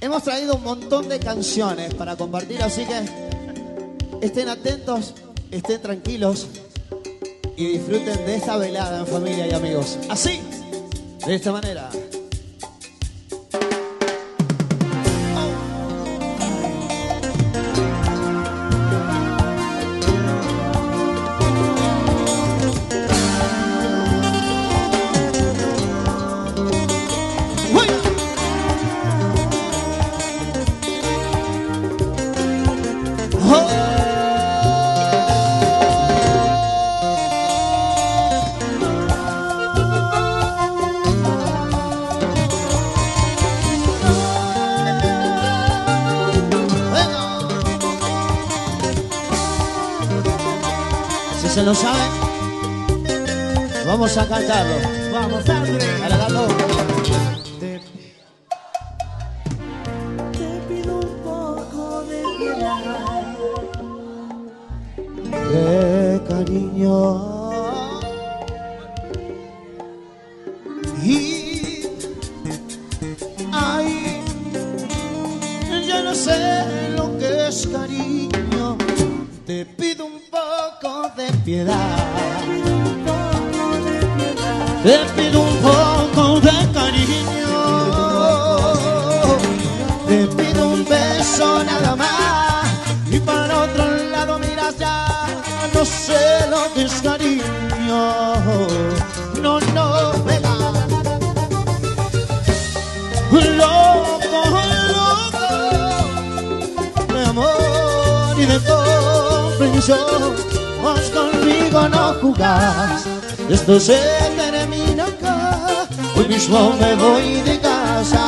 Hemos traído un montón de canciones para compartir, así que estén atentos, estén tranquilos y disfruten de esta velada en familia y amigos. Así, de esta manera. ¿Se lo saben? Vamos a cantarlo. Vamos, André. Para darlo. Te pido un poco de piedad, De cariño. y ay, yo no sé lo que es cariño. Te pido un poco de piedad. Te pido un poco de cariño. Te pido un beso nada más. Y para otro lado miras ya. No sé lo que es cariño. No, no, venga. Loco, loco de amor y de comprensión. Vos conmigo no jugás. Esto se termina acá. Hoy mismo me voy de casa.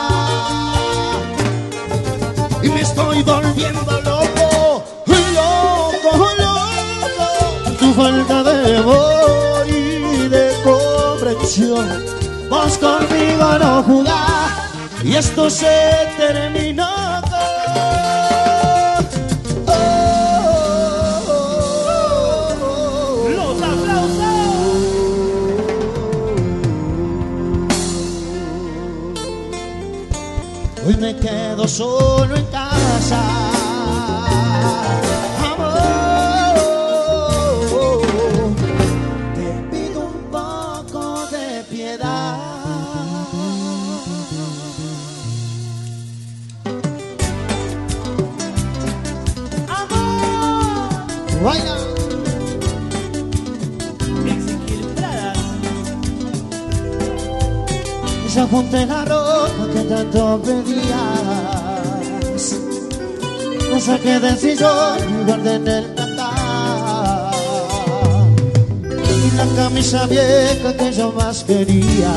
Y me estoy volviendo loco. Loco, loco. Tu falta de amor y de comprensión. Vos conmigo no jugás. Y esto se termina acá. Los aplausos. Hoy me quedo solo en casa. Amor, te pido un poco de piedad. Amor, Baila. ya junté la ropa que tanto pedías. La saqué del sillón y guardé en el placar. Y la camisa vieja que yo más quería.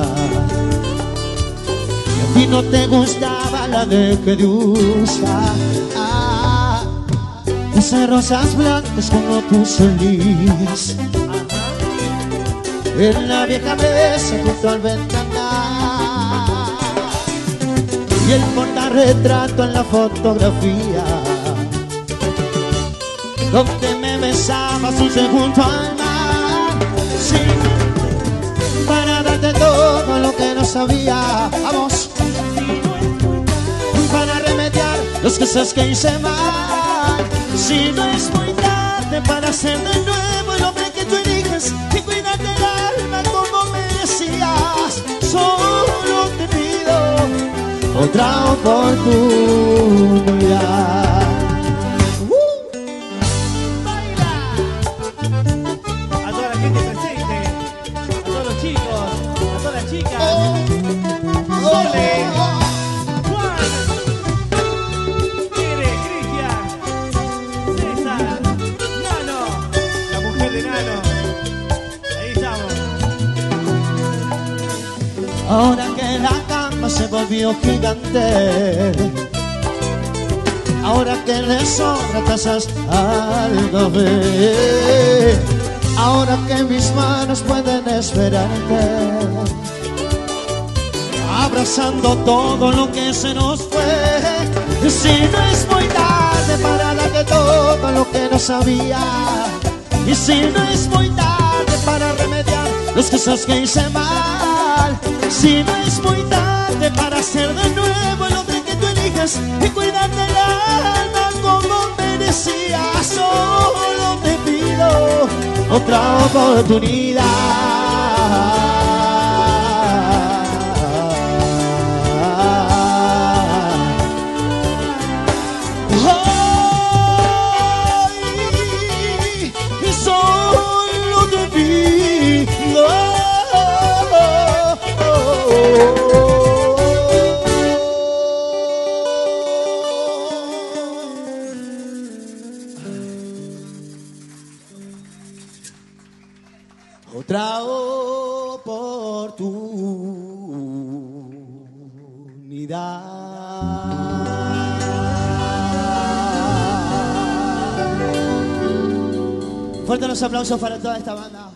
Y a ti no te gustaba, la dejé de usar. Puse rosas blancas como tú solías. En la vieja mesa junto al ventanal. Y el portarretrato en la fotografía, donde me besabas dulce junto al mar. Sí, para darte todo lo que no sabía. Vamos, para remediar las cosas que hice mal. Si no es muy tarde para ser de nuevo el hombre que tú eliges y cuidarte el alma como me decías, solo te pido otra oportunidad. ¡Baila! A toda la gente presente, a todos los chicos, a todas las chicas. Sole, Juan, Tere, Cristian, César, Nano, la mujer de Nano. Ahí estamos. Ahora que la cama se volvió gigante, ahora que le sobra tazas al café, ahora que mis manos pueden esperarte, abrazando todo lo que se nos fue. Si no es muy tarde para darte todo lo que no sabía, y si no es muy tarde para remediar las cosas que hice mal, si no es muy tarde para ser de nuevo el hombre que veces y cuidar del alma como merecía. Solo te pido otra oportunidad. Otra oportunidad. Fuertes los aplausos para toda esta banda.